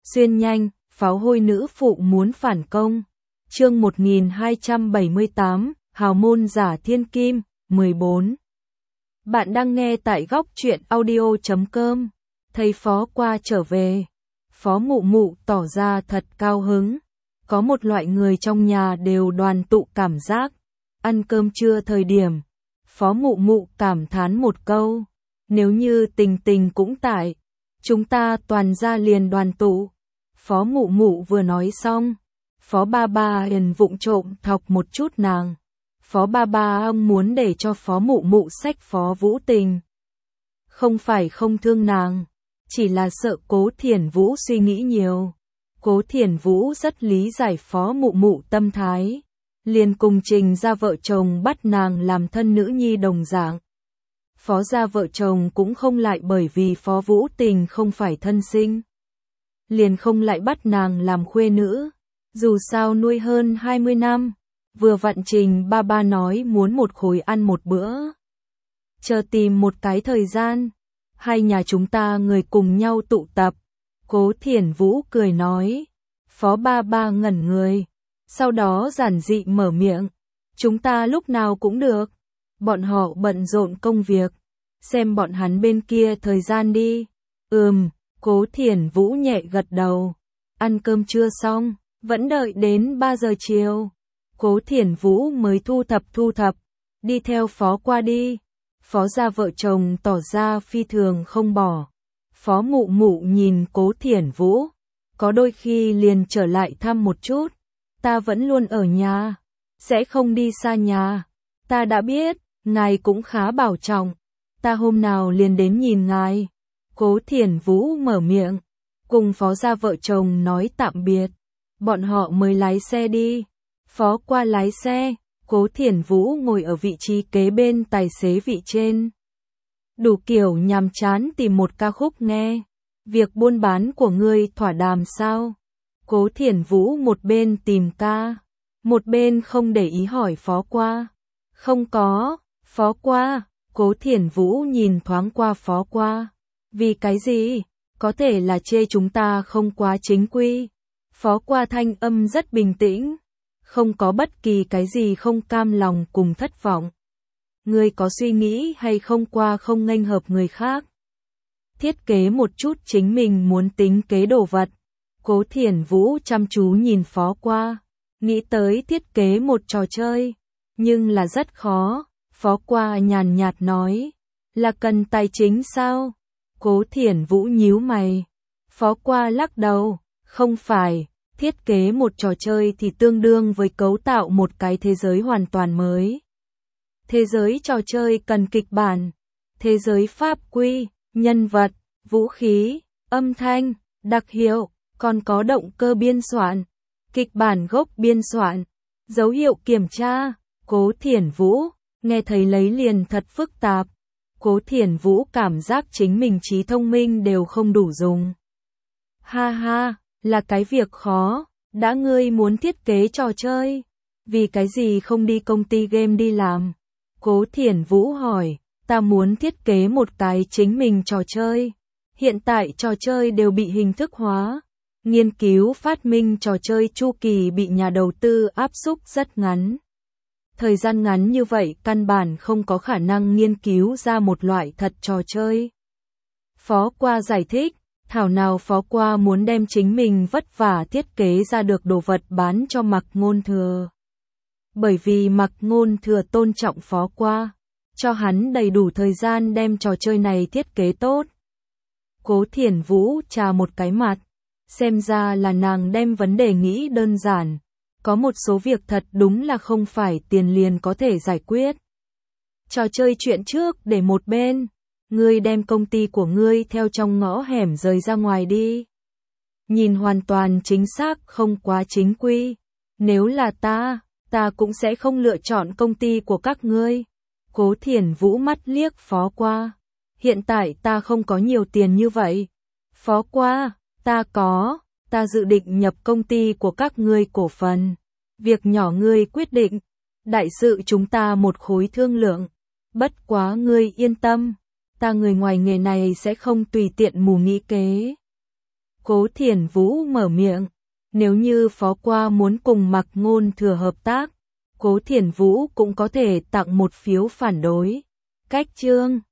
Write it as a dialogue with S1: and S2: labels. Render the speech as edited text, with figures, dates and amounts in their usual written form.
S1: Xuyên nhanh, pháo hôi nữ phụ muốn phản công. Chương 1278, Hào môn giả thiên kim, 14. Bạn đang nghe tại góc truyện audio.com. Thấy Phó Qua trở về, Phó Mụ Mụ tỏ ra thật cao hứng. Có một loại người trong nhà đều đoàn tụ cảm giác. Ăn cơm trưa thời điểm, Phó Mụ Mụ cảm thán một câu. Nếu như Tình Tình cũng tại, chúng ta toàn gia liền đoàn tụ. Phó Mụ Mụ vừa nói xong, Phó Ba Ba liền vụng trộm thọc một chút nàng. Phó Ba Ba ông muốn để cho Phó Mụ Mụ xách Phó Vũ Tình. Không phải không thương nàng, chỉ là sợ Cố Thiển Vũ suy nghĩ nhiều. Cố Thiển Vũ rất lý giải Phó Mụ Mụ tâm thái, liền cùng Trình ra vợ chồng bắt nàng làm thân nữ nhi đồng dạng. Phó gia vợ chồng cũng không lại bởi vì Phó Vũ Tình không phải thân sinh, liền không lại bắt nàng làm khuê nữ. Dù sao nuôi hơn 20 năm, vừa vặn Trình ba ba nói muốn một khối ăn một bữa. Chờ tìm một cái thời gian, hai nhà chúng ta người cùng nhau tụ tập. Cố Thiển Vũ cười nói. Phó Ba Ba ngẩn người, sau đó giản dị mở miệng. Chúng ta lúc nào cũng được. Bọn họ bận rộn công việc, xem bọn hắn bên kia thời gian đi. Cố Thiển Vũ nhẹ gật đầu. Ăn cơm trưa xong, vẫn đợi đến 3 giờ chiều. Cố Thiển Vũ mới thu thập, đi theo Phó Qua đi. Phó gia vợ chồng tỏ ra phi thường không bỏ. Phó Mụ Mụ nhìn Cố Thiển Vũ, có đôi khi liền trở lại thăm một chút. Ta vẫn luôn ở nhà, sẽ không đi xa nhà. Ta đã biết, ngài cũng khá bảo trọng. Ta hôm nào liền đến nhìn ngài. Cố Thiển Vũ mở miệng, cùng Phó gia vợ chồng nói tạm biệt. Bọn họ mới lái xe đi. Phó Qua lái xe, Cố Thiển Vũ ngồi ở vị trí kế bên tài xế vị trên. Đủ kiểu nhàm chán tìm một ca khúc nghe. Việc buôn bán của ngươi thỏa đàm sao? Cố Thiển Vũ một bên tìm ca, một bên không để ý hỏi Phó Qua. Không có, Phó Qua. Cố Thiển Vũ nhìn thoáng qua Phó Qua. Vì cái gì? Có thể là chê chúng ta không quá chính quy. Phó Qua thanh âm rất bình tĩnh, không có bất kỳ cái gì không cam lòng cùng thất vọng. Ngươi có suy nghĩ hay không qua không nghênh hợp người khác? Thiết kế một chút chính mình muốn tính kế đồ vật. Cố Thiển Vũ chăm chú nhìn Phó Qua, nghĩ tới thiết kế một trò chơi, nhưng là rất khó. Phó Qua nhàn nhạt nói, là cần tài chính sao? Cố Thiển Vũ nhíu mày. Phó Qua lắc đầu, không phải, thiết kế một trò chơi thì tương đương với cấu tạo một cái thế giới hoàn toàn mới. Thế giới trò chơi cần kịch bản, thế giới pháp quy, nhân vật, vũ khí, âm thanh, đặc hiệu, còn có động cơ biên soạn, kịch bản gốc biên soạn, dấu hiệu kiểm tra. Cố Thiển Vũ nghe thấy lấy liền thật phức tạp. Cố Thiển Vũ cảm giác chính mình trí thông minh đều không đủ dùng. Ha ha, là cái việc khó. Đã ngươi muốn thiết kế trò chơi, vì cái gì không đi công ty game đi làm? Cố Thiển Vũ hỏi. Ta muốn thiết kế một cái chính mình trò chơi. Hiện tại trò chơi đều bị hình thức hóa. Nghiên cứu phát minh trò chơi chu kỳ bị nhà đầu tư áp xúc rất ngắn. Thời gian ngắn như vậy căn bản không có khả năng nghiên cứu ra một loại thật trò chơi. Phó Qua giải thích, thảo nào Phó Qua muốn đem chính mình vất vả thiết kế ra được đồ vật bán cho Mạc Ngôn Thừa. Bởi vì Mạc Ngôn Thừa tôn trọng Phó Qua, cho hắn đầy đủ thời gian đem trò chơi này thiết kế tốt. Cố Thiển Vũ trà một cái mặt, xem ra là nàng đem vấn đề nghĩ đơn giản. Có một số việc thật đúng là không phải tiền liền có thể giải quyết. Trò chơi chuyện trước để một bên, ngươi đem công ty của ngươi theo trong ngõ hẻm rời ra ngoài đi. Nhìn hoàn toàn chính xác không quá chính quy. Nếu là ta cũng sẽ không lựa chọn công ty của các ngươi. Cố Thiển Vũ mắt liếc Phó Qua. Hiện tại ta không có nhiều tiền như vậy. Phó Qua, ta dự định nhập công ty của các ngươi cổ phần. Việc nhỏ ngươi quyết định, đại sự chúng ta một khối thương lượng. Bất quá ngươi yên tâm, ta người ngoài nghề này sẽ không tùy tiện mù nghĩ kế. Cố Thiển Vũ mở miệng. Nếu như Phó Qua muốn cùng Mạc Ngôn Thừa hợp tác, Cố Thiển Vũ cũng có thể tặng một phiếu phản đối. Cách chương